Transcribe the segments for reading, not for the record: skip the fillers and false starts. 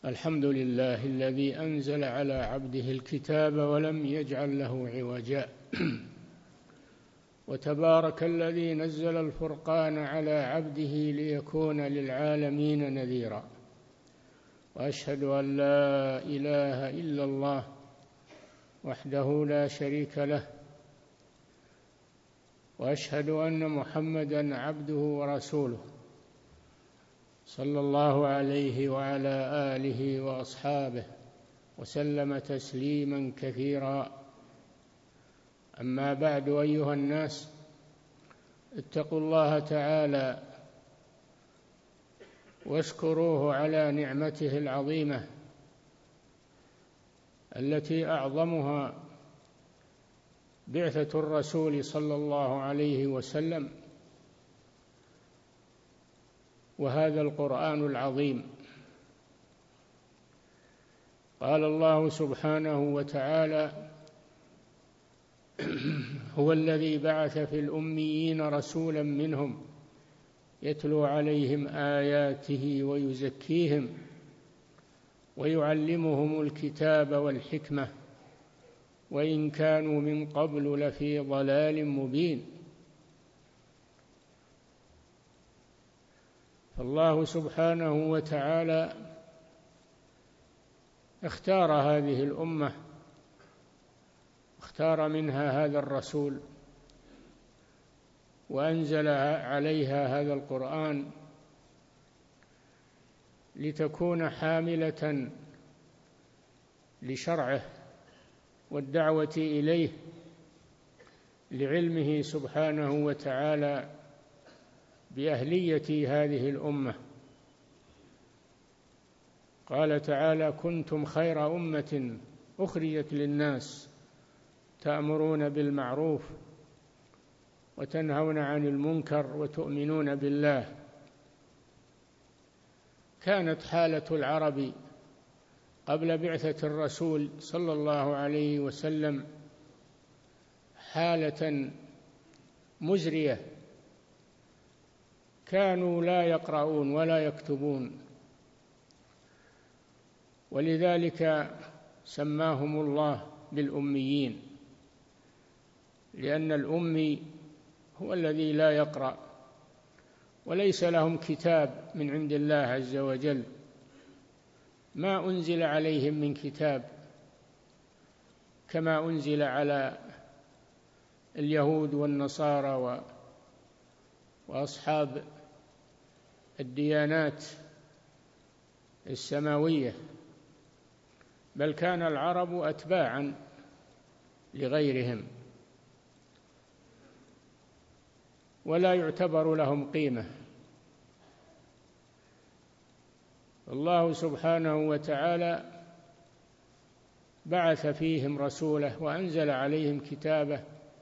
الحمد لله الذي أنزل على عبده الكتاب ولم يجعل له عوجا وتبارك الذي نزل الفرقان على عبده ليكون للعالمين نذيرا وأشهد أن لا إله إلا الله وحده لا شريك له وأشهد أن محمدًا عبده ورسوله صلى الله عليه وعلى آله وأصحابه وسلم تسليمًا كثيرا. أما بعد، أيها الناس، اتقوا الله تعالى واشكروه على نعمته العظيمة التي أعظمها بعثة الرسول صلى الله عليه وسلم وهذا القرآن العظيم. قال الله سبحانه وتعالى: هو الذي بعث في الأميين رسولا منهم يتلو عليهم آياته ويزكيهم ويعلمهم الكتاب والحكمة وإن كانوا من قبل لفي ضلال مبين. فالله سبحانه وتعالى اختار هذه الأمة، اختار منها هذا الرسول وأنزل عليها هذا القرآن لتكون حاملة لشرعه والدعوة إليه لعلمه سبحانه وتعالى بأهلية هذه الأمة. قال تعالى: كنتم خير أمة أخرجت للناس تأمرون بالمعروف وتنهون عن المنكر وتؤمنون بالله. كانت حالة العرب قبل بعثة الرسول صلى الله عليه وسلم حالة مزرية، كانوا لا يقرؤون ولا يكتبون، ولذلك سماهم الله بالأميين، لأن الأمي هو الذي لا يقرأ وليس لهم كتاب من عند الله عز وجل، ما أنزل عليهم من كتاب كما أنزل على اليهود والنصارى وأصحاب الديانات السماوية، بل كان العرب أتباعا لغيرهم ولا يعتبر لهم قيمة. الله سبحانه وتعالى بعث فيهم رسوله وأنزل عليهم كتابه،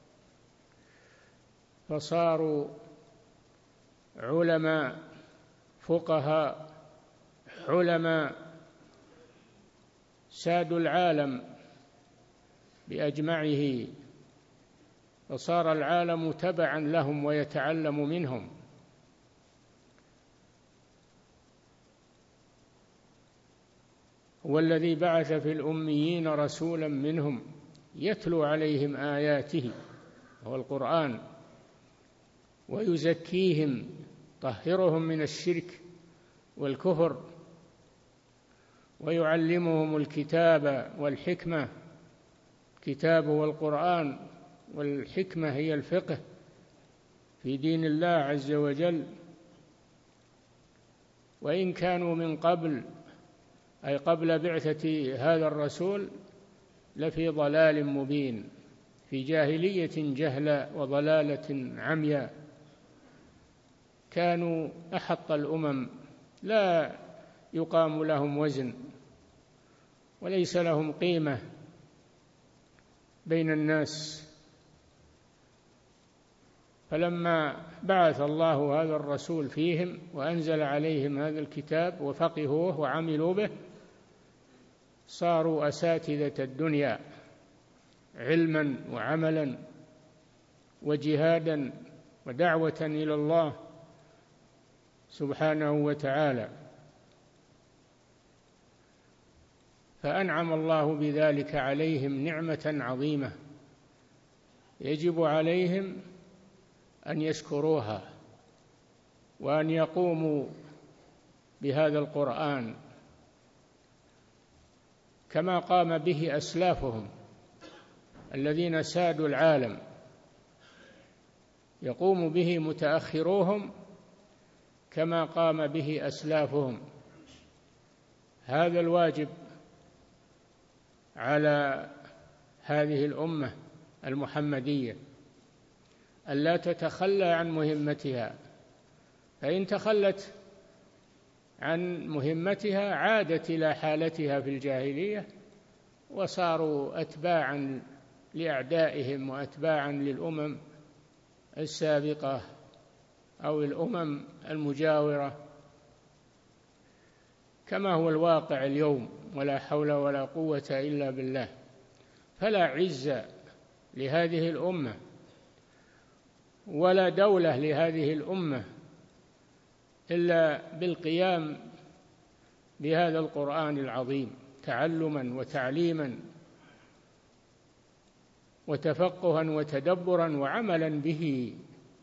فصاروا علماء فقهاء حلماء سادوا العالم بأجمعه، فصار العالم تبعا لهم ويتعلم منهم. هو الذي بعث في الأميين رسولا منهم يتلو عليهم آياته، هو القرآن، ويزكيهم، طهرهم من الشرك والكفر، ويعلمهم الكتاب والحكمة. الكتاب والقرآن، والحكمة هي الفقه في دين الله عز وجل. وإن كانوا من قبل، أي قبل بعثة هذا الرسول، لفي ضلال مبين، في جاهلية جهلة وضلالة عمياء. كانوا أحط الأمم، لا يقام لهم وزن وليس لهم قيمة بين الناس. فلما بعث الله هذا الرسول فيهم وأنزل عليهم هذا الكتاب وفقهوه وعملوا به، صاروا أساتذة الدنيا علما وعملا وجهادا ودعوة إلى الله سبحانه وتعالى. فأنعم الله بذلك عليهم نعمة عظيمة يجب عليهم أن يشكروها وأن يقوموا بهذا القرآن كما قام به أسلافهم الذين سادوا العالم، يقوم به متأخروهم كما قام به أسلافهم. هذا الواجب على هذه الأمة المحمدية ألا تتخلى عن مهمتها، فإن تخلت عن مهمتها عادت إلى حالتها في الجاهلية وصاروا أتباعا لأعدائهم وأتباعا للأمم السابقة أو الأمم المجاورة كما هو الواقع اليوم، ولا حول ولا قوة إلا بالله. فلا عز لهذه الأمة ولا دولة لهذه الأمة إلا بالقيام بهذا القرآن العظيم تعلما وتعليما وتفقها وتدبرا وعملا به.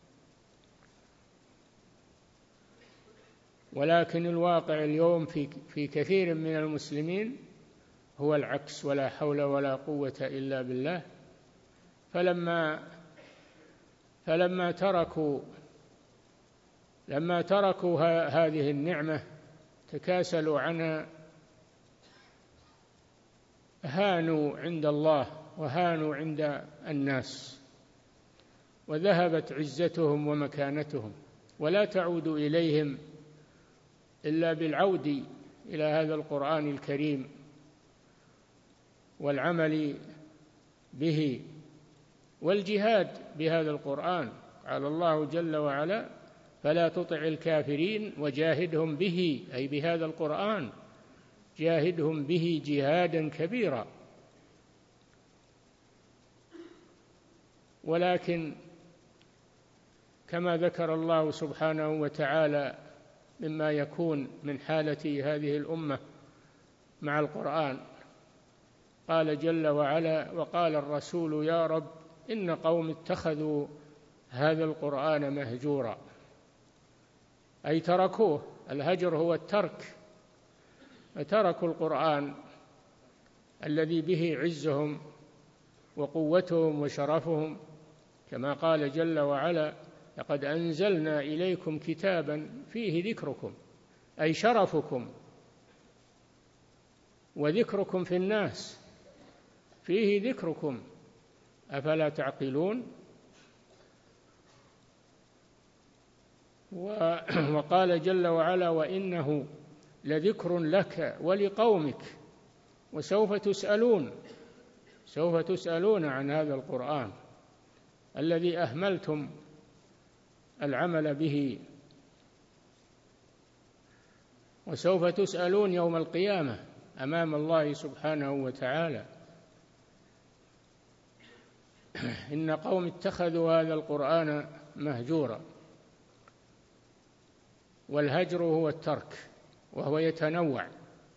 ولكن الواقع اليوم في كثير من المسلمين هو العكس، ولا حول ولا قوة إلا بالله. فلما تركوا هذه النعمة تكاسلوا عنها، هانوا عند الله وهانوا عند الناس، وذهبت عزتهم ومكانتهم، ولا تعود إليهم إلا بالعود إلى هذا القرآن الكريم والعمل به والجهاد بهذا القرآن. قال الله جل وعلا: فلا تطع الكافرين وجاهدهم به، أي بهذا القرآن جاهدهم به جهادا كبيرا. ولكن كما ذكر الله سبحانه وتعالى مما يكون من حالة هذه الأمة مع القرآن، قال جل وعلا: وقال الرسول يا رب إن قوم اتخذوا هذا القرآن مهجورا، أي تركوه. الهجر هو الترك، فتركوا القرآن الذي به عزهم وقوتهم وشرفهم، كما قال جل وعلا: لقد أنزلنا إليكم كتابا فيه ذكركم، أي شرفكم وذكركم في الناس، فيه ذكركم أفلا تعقلون. وقال جل وعلا: وإنه لذكر لك ولقومك وسوف تسألون، سوف تسألون عن هذا القرآن الذي أهملتم العمل به، وسوف تسألون يوم القيامة أمام الله سبحانه وتعالى. إن قوم اتخذوا هذا القرآن مهجورا. والهجر هو الترك، وهو يتنوع،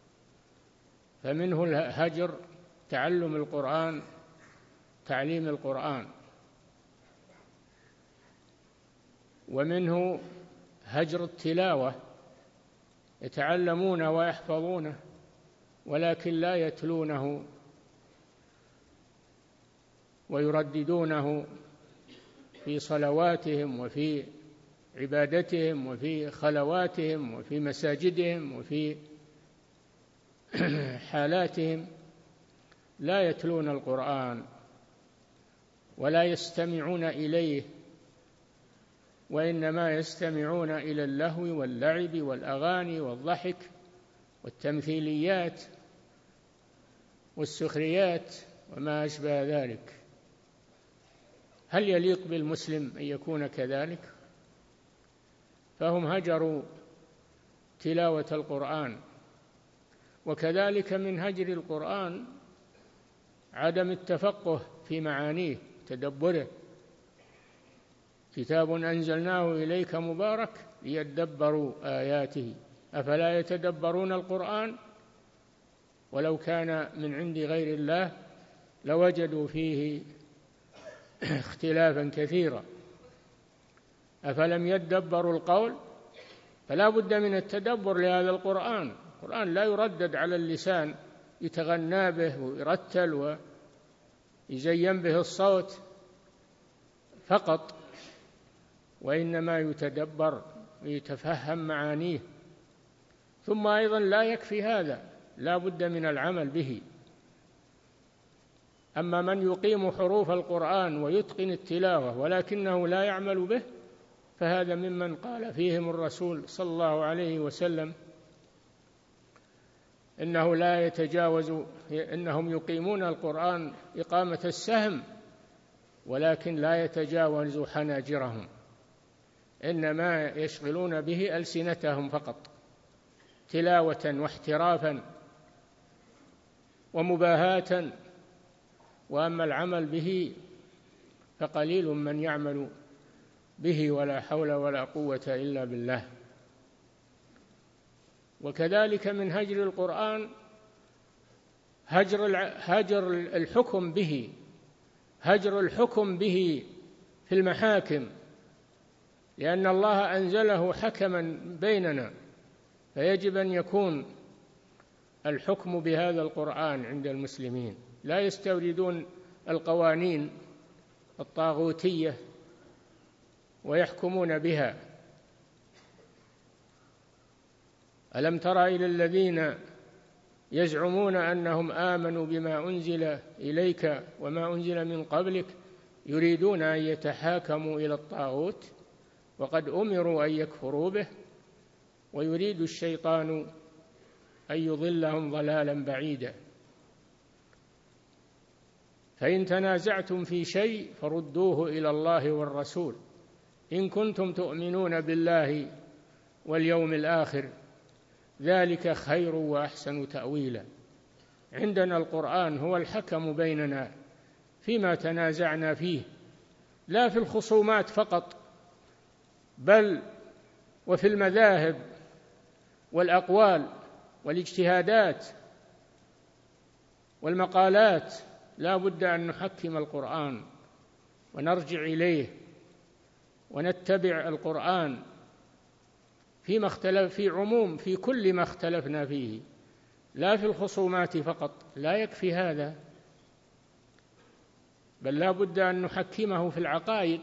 فمنه الهجر تعلم القرآن، تعليم القرآن، ومنه هجر التلاوة، يتعلمون ويحفظونه ولكن لا يتلونه ويرددونه في صلواتهم وفي عبادتهم وفي خلواتهم وفي مساجدهم وفي حالاتهم، لا يتلون القرآن ولا يستمعون إليه، وإنما يستمعون إلى اللهو واللعب والأغاني والضحك والتمثيليات والسخريات وما أشبه ذلك. هل يليق بالمسلم أن يكون كذلك؟ فهم هجروا تلاوة القرآن. وكذلك من هجر القرآن عدم التفقه في معانيه، تدبره. كتاب أنزلناه إليك مبارك ليدبروا آياته أفلا يتدبرون القرآن ولو كان من عند غير الله لوجدوا فيه اختلافا كثيرا. أفلم يدبروا القول؟ فلا بد من التدبر لهذا القرآن. القرآن لا يردد على اللسان يتغنى به ويرتل ويزين به الصوت فقط، وإنما يتدبر ويتفهم معانيه. ثم أيضا لا يكفي هذا، لا بد من العمل به. أما من يقيم حروف القرآن ويتقن التلاوة ولكنه لا يعمل به، فهذا ممن قال فيهم الرسول صلى الله عليه وسلم إنه لا يتجاوز، إنهم يقيمون القرآن إقامة السهم ولكن لا يتجاوز حناجرهم، إنما يشغلون به ألسنتهم فقط تلاوة واحترافا ومباهاة، وأما العمل به فقليل من يعمل به، ولا حول ولا قوة إلا بالله. وكذلك من هجر القرآن هجر الحكم به، هجر الحكم به في المحاكم، لأن الله أنزله حكما بيننا، فيجب أن يكون الحكم بهذا القرآن عند المسلمين، لا يستوردون القوانين الطاغوتية ويحكمون بها. ألم تر إلى الذين يزعمون أنهم آمنوا بما أنزل إليك وما أنزل من قبلك يريدون أن يتحاكموا إلى الطاغوت وقد أمروا أن يكفروا به ويريد الشيطان أن يضلهم ضلالا بعيدا. فإن تنازعتم في شيء فردوه إلى الله والرسول إن كنتم تؤمنون بالله واليوم الآخر ذلك خير وأحسن تأويلا. عندنا القرآن هو الحكم بيننا فيما تنازعنا فيه، لا في الخصومات فقط، بل وفي المذاهب والأقوال والاجتهادات والمقالات. لا بد أن نحكم القرآن ونرجع إليه ونتبع القرآن فيما اختلف في عموم في كل ما اختلفنا فيه، لا في الخصومات فقط، لا يكفي هذا، بل لا بد أن نحكمه في العقائد،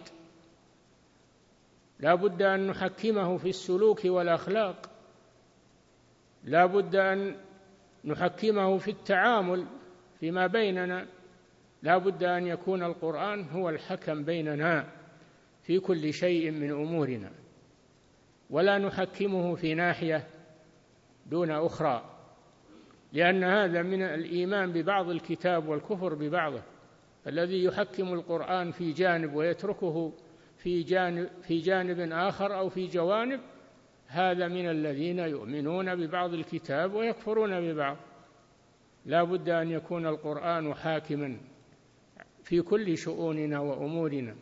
لا بد أن نحكمه في السلوك والأخلاق، لا بد أن نحكمه في التعامل فيما بيننا، لا بد أن يكون القرآن هو الحكم بيننا في كل شيء من أمورنا، ولا نحكمه في ناحية دون أخرى، لأن هذا من الإيمان ببعض الكتاب والكفر ببعضه. الذي يحكم القرآن في جانب ويتركه في جانب آخر أو في جوانب، هذا من الذين يؤمنون ببعض الكتاب ويكفرون ببعض. لا بد أن يكون القرآن حاكما في كل شؤوننا وأمورنا،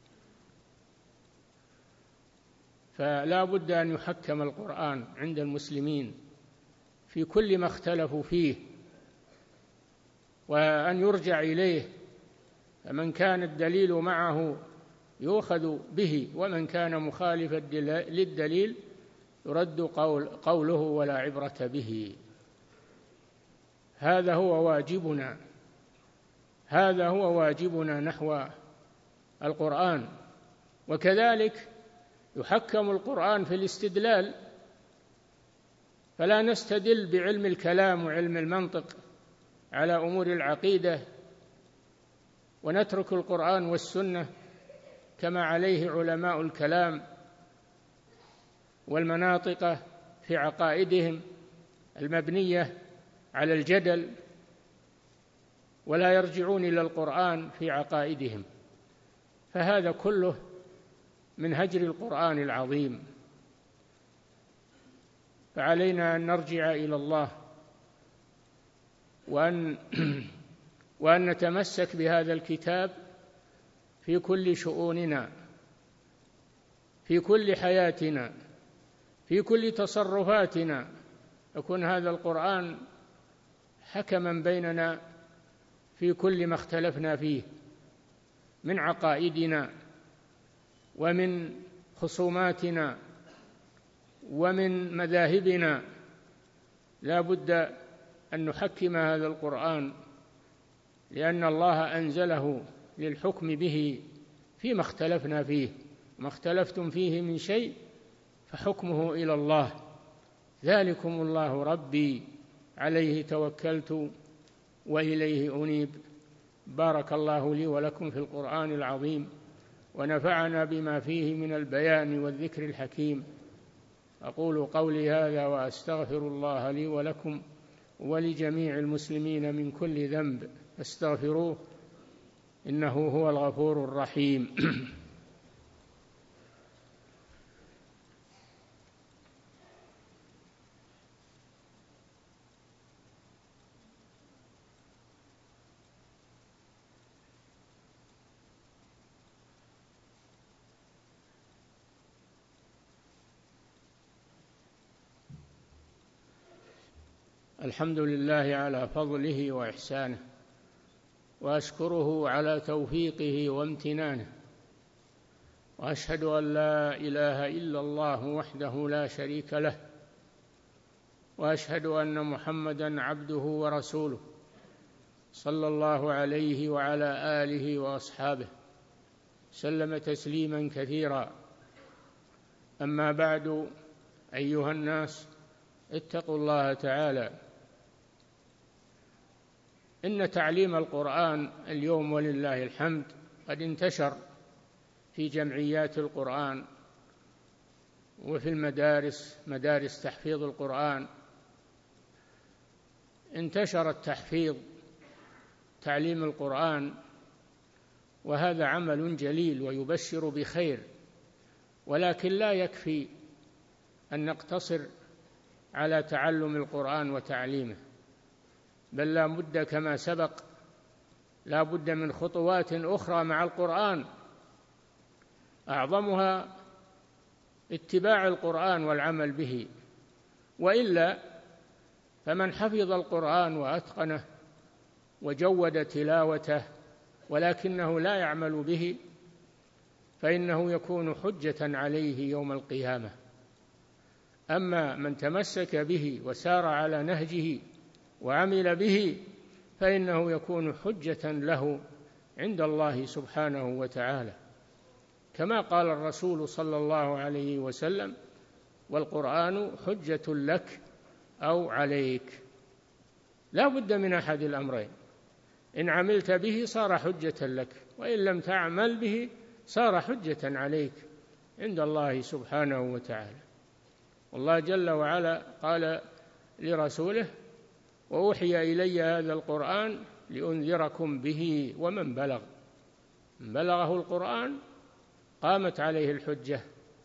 فلا بد أن يحكم القرآن عند المسلمين في كل ما اختلفوا فيه، وأن يرجع إليه، فمن كان الدليل معه يؤخذ به، ومن كان مخالفا للدليل يرد قوله ولا عبرة به. هذا هو واجبنا، هذا هو واجبنا نحو القرآن. وكذلك يحكم القرآن في الاستدلال، فلا نستدل بعلم الكلام وعلم المنطق على أمور العقيدة ونترك القرآن والسنة كما عليه علماء الكلام والمناطق في عقائدهم المبنية على الجدل، ولا يرجعون إلى القرآن في عقائدهم، فهذا كله من هجر القرآن العظيم. فعلينا أن نرجع إلى الله وأن نتمسك بهذا الكتاب في كل شؤوننا، في كل حياتنا، في كل تصرفاتنا، يكون هذا القرآن حكما بيننا في كل ما اختلفنا فيه من عقائدنا ومن خصوماتنا ومن مذاهبنا. لا بد أن نحكم هذا القرآن، لأن الله أنزله للحكم به فيما اختلفنا فيه. ما اختلفتم فيه من شيء فحكمه إلى الله، ذلكم الله ربي عليه توكلت وإليه أنيب. بارك الله لي ولكم في القرآن العظيم، ونفعنا بما فيه من البيان والذكر الحكيم. أقول قولي هذا وأستغفر الله لي ولكم ولجميع المسلمين من كل ذنب، فاستغفروه إنه هو الغفور الرحيم. الحمد لله على فضله وإحسانه، وأشكره على توفيقه وامتنانه، وأشهد أن لا إله إلا الله وحده لا شريك له، وأشهد أن محمدًا عبده ورسوله صلى الله عليه وعلى آله وأصحابه سلم تسليمًا كثيرا. أما بعد، أيها الناس، اتقوا الله تعالى. إن تعليم القرآن اليوم ولله الحمد قد انتشر في جمعيات القرآن وفي المدارس، مدارس تحفيظ القرآن. انتشر التحفيظ، تعليم القرآن، وهذا عمل جليل ويبشر بخير، ولكن لا يكفي أن نقتصر على تعلم القرآن وتعليمه، بل لا بد كما سبق، لا بد من خطوات أخرى مع القرآن، أعظمها اتباع القرآن والعمل به. وإلا فمن حفظ القرآن وأتقنه وجود تلاوته ولكنه لا يعمل به، فإنه يكون حجة عليه يوم القيامة. أما من تمسك به وسار على نهجه وعمل به، فإنه يكون حجة له عند الله سبحانه وتعالى، كما قال الرسول صلى الله عليه وسلم: والقرآن حجة لك أو عليك. لا بد من أحد الأمرين، إن عملت به صار حجة لك، وإن لم تعمل به صار حجة عليك عند الله سبحانه وتعالى. والله جل وعلا قال لرسوله: وأوحي إلي هذا القرآن لأنذركم به ومن بلغ. من بلغه القرآن قامت عليه الحجة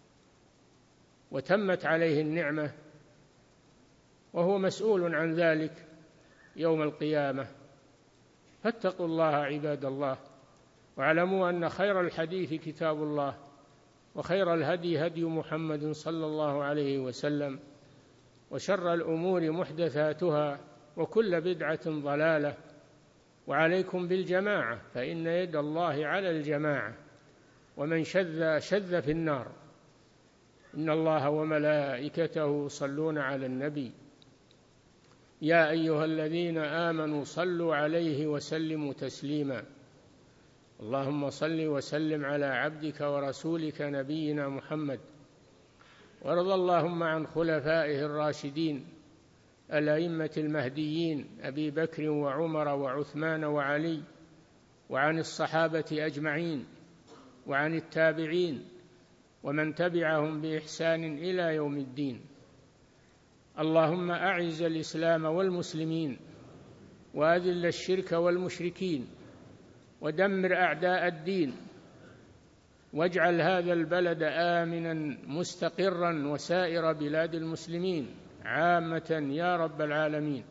وتمت عليه النعمة، وهو مسؤول عن ذلك يوم القيامة. فاتقوا الله عباد الله، واعلموا أن خير الحديث كتاب الله، وخير الهدي هدي محمد صلى الله عليه وسلم، وشر الأمور محدثاتها، وكل بدعة ضلالة. وعليكم بالجماعة، فإن يد الله على الجماعة، ومن شذ شذ في النار. إن الله وملائكته يصلون على النبي، يا أيها الذين آمنوا صلوا عليه وسلموا تسليما. اللهم صل وسلم على عبدك ورسولك نبينا محمد، وارض اللهم عن خلفائه الراشدين الأئمة المهديين أبي بكر وعمر وعثمان وعلي، وعن الصحابة أجمعين، وعن التابعين ومن تبعهم بإحسان إلى يوم الدين. اللهم أعز الإسلام والمسلمين، وأذل الشرك والمشركين، ودمر أعداء الدين، واجعل هذا البلد آمنا مستقرا وسائر بلاد المسلمين عامة يا رب العالمين.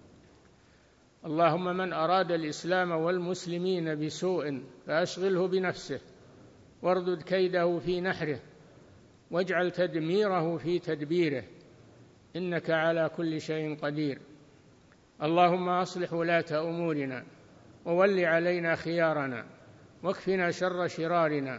اللهم من أراد الإسلام والمسلمين بسوء فأشغله بنفسه، واردد كيده في نحره، واجعل تدميره في تدبيره، إنك على كل شيء قدير. اللهم أصلح ولاة أمورنا وول علينا خيارنا واكفنا شر شرارنا.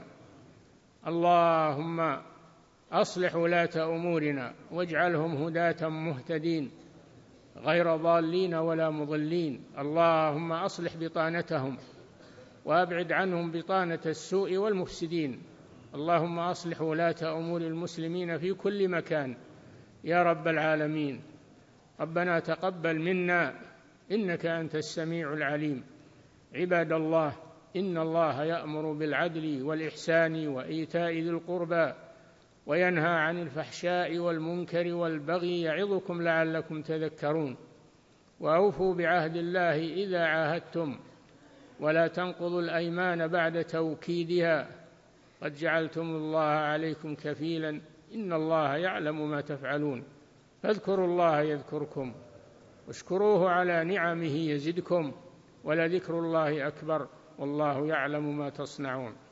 اللهم أصلح ولاة أمورنا واجعلهم هداة مهتدين غير ضالين ولا مضلين. اللهم أصلح بطانتهم وأبعد عنهم بطانة السوء والمفسدين. اللهم أصلح ولاة أمور المسلمين في كل مكان يا رب العالمين. ربنا تقبل منا إنك أنت السميع العليم. عباد الله، إن الله يأمر بالعدل والإحسان وإيتاء ذي القربى وينهى عن الفحشاء والمنكر والبغي يعظكم لعلكم تذكرون. وأوفوا بعهد الله إذا عاهدتم ولا تنقضوا الأيمان بعد توكيدها قد جعلتم الله عليكم كفيلا إن الله يعلم ما تفعلون. فاذكروا الله يذكركم واشكروه على نعمه يزدكم ولذكر الله أكبر والله يعلم ما تصنعون.